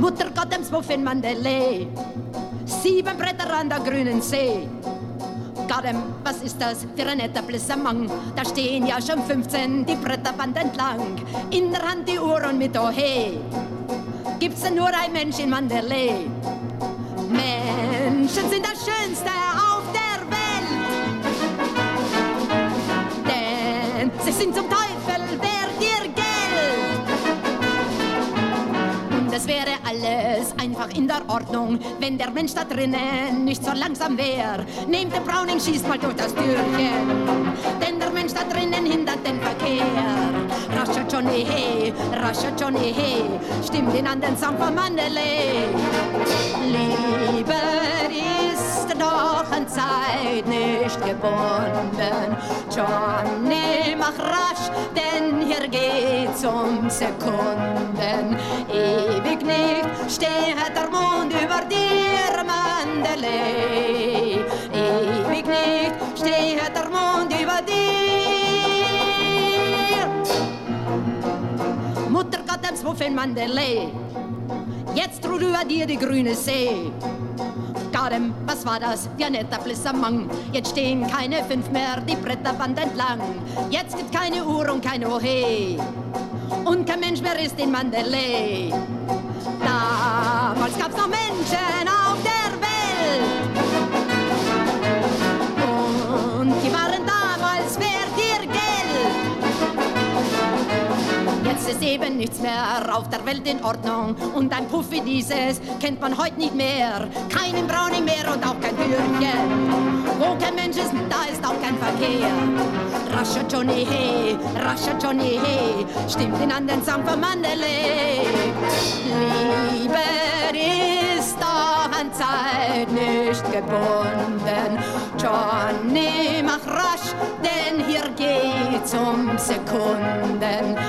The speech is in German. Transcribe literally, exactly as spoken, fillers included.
Mutter Gott im Zwoff in Mandalay, sieben Bretter an der grünen See. Gadem, was ist das für ein Etablissement? Da stehen ja schon fünfzehn die Bretterwand entlang. In der Hand die Uhr und mit Ohe. Gibt's denn nur ein Mensch in Mandalay? Menschen sind das Schönste auf der Welt. Denn sie sind zum Teufel wert ihr Geld. Und es wäre alles einfach in der Ordnung, wenn der Mensch da drinnen nicht so langsam wäre. Nehmt den Browning, schießt mal durch das Türchen, denn der Mensch da drinnen hindert den Verkehr. Rascher Johnny hey, rascher Johnny hey, stimmt ihn an den Song von Mandalay. Liebe ist doch an Zeit nicht gebunden. Johnny, mach rasch, denn hier geht's um Sekunden. Ewig nicht steht der Mond über dir, Mandalay. Ewig nicht steht der Mond über dir. Mutter Gott im Zwoff in Mandalay, jetzt ruht über dir die grüne See. Gadem, was war das für ein Etablissement? Jetzt stehen keine fünf mehr die Bretterwand entlang. Jetzt gibt keine Uhr und kein Ohe. Und kein Mensch mehr ist in Mandalay. Damals gab's noch Menschen auf der Welt. Und die waren damals wert ihr Geld. Jetzt ist eben nichts mehr auf der Welt in Ordnung. Und ein Puff wie dieses kennt man heute nicht mehr. Keinen Browning mehr und auch kein Türchen. Wo kein Mensch ist, da ist auch kein Verkehr. Rascher Johnny hey, rascher Johnny hey, stimmt ihn an den Song von Mandalay. Liebe ist doch an Zeit nicht gebunden. Johnny, mach rasch, denn hier geht's um Sekunden.